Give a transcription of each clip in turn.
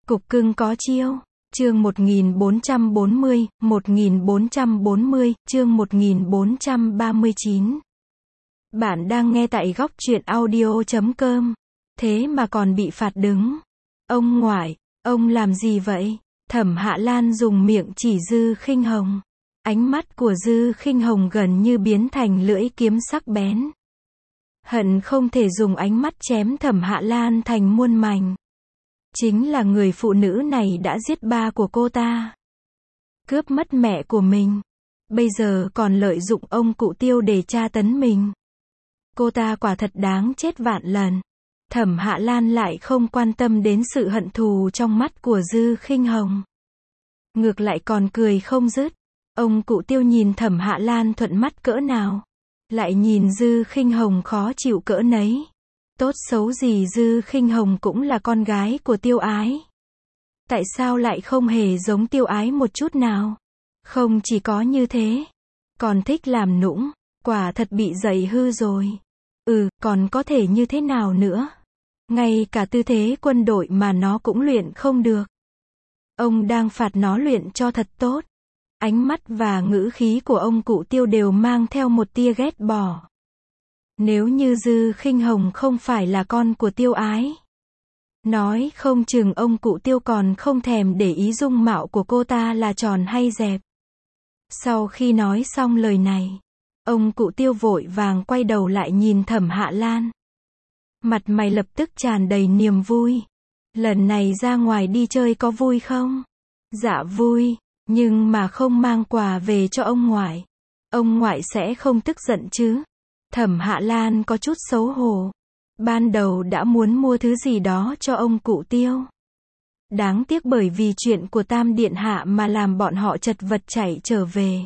Cục cưng có chiêu. Chương 1440, chương 1439. Bạn đang nghe tại góc truyện audio.com. Thế mà còn bị phạt đứng. Ông ngoại, ông làm gì vậy? Thẩm Hạ Lan dùng miệng chỉ Dư Khinh Hồng. Ánh mắt của Dư Khinh Hồng gần như biến thành lưỡi kiếm sắc bén. Hận không thể dùng ánh mắt chém Thẩm Hạ Lan thành muôn mảnh. Chính là người phụ nữ này đã giết ba của cô ta. Cướp mất mẹ của mình. Bây giờ còn lợi dụng ông cụ Tiêu để tra tấn mình. Cô ta quả thật đáng chết vạn lần. Thẩm Hạ Lan lại không quan tâm đến sự hận thù trong mắt của Dư Khinh Hồng. Ngược lại còn cười không dứt. Ông cụ Tiêu nhìn Thẩm Hạ Lan thuận mắt cỡ nào. Lại nhìn Dư Khinh Hồng khó chịu cỡ nấy. Tốt xấu gì Dư Khinh Hồng cũng là con gái của Tiêu Ái. Tại sao lại không hề giống Tiêu Ái một chút nào? Không chỉ có như thế, còn thích làm nũng, quả thật bị dạy hư rồi. Còn có thể như thế nào nữa? Ngay cả tư thế quân đội mà nó cũng luyện không được. Ông đang phạt nó luyện cho thật tốt. Ánh mắt và ngữ khí của ông cụ Tiêu đều mang theo một tia ghét bỏ. Nếu như Dư Khinh Hồng không phải là con của Tiêu Ái, nói không chừng ông cụ Tiêu còn không thèm để ý dung mạo của cô ta là tròn hay dẹp. Sau khi nói xong lời này, ông cụ Tiêu vội vàng quay đầu lại nhìn Thẩm Hạ Lan. Mặt mày lập tức tràn đầy niềm vui. Lần này ra ngoài đi chơi có vui không? Dạ vui, nhưng mà không mang quà về cho ông ngoại. Ông ngoại sẽ không tức giận chứ? Thẩm Hạ Lan có chút xấu hổ. Ban đầu đã muốn mua thứ gì đó cho ông cụ Tiêu. Đáng tiếc bởi vì chuyện của Tam Điện Hạ mà làm bọn họ chật vật chạy trở về.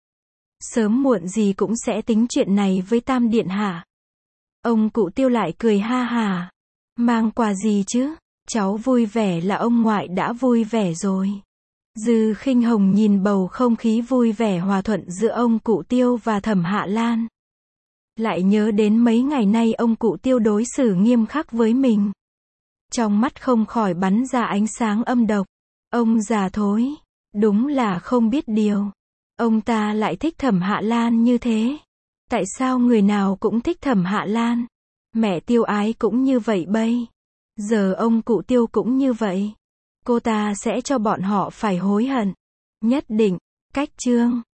Sớm muộn gì cũng sẽ tính chuyện này với Tam Điện Hạ. Ông cụ Tiêu lại cười ha hà. Mang quà gì chứ? Cháu vui vẻ là ông ngoại đã vui vẻ rồi. Dư Khinh Hồng nhìn bầu không khí vui vẻ hòa thuận giữa ông cụ Tiêu và Thẩm Hạ Lan. Lại nhớ đến mấy ngày nay ông cụ Tiêu đối xử nghiêm khắc với mình. Trong mắt không khỏi bắn ra ánh sáng âm độc. Ông già thối. Đúng là không biết điều. Ông ta lại thích Thẩm Hạ Lan như thế. Tại sao người nào cũng thích Thẩm Hạ Lan? Mẹ Tiêu Ái cũng như vậy bây. Giờ ông cụ Tiêu cũng như vậy. Cô ta sẽ cho bọn họ phải hối hận. Nhất định. Cách chương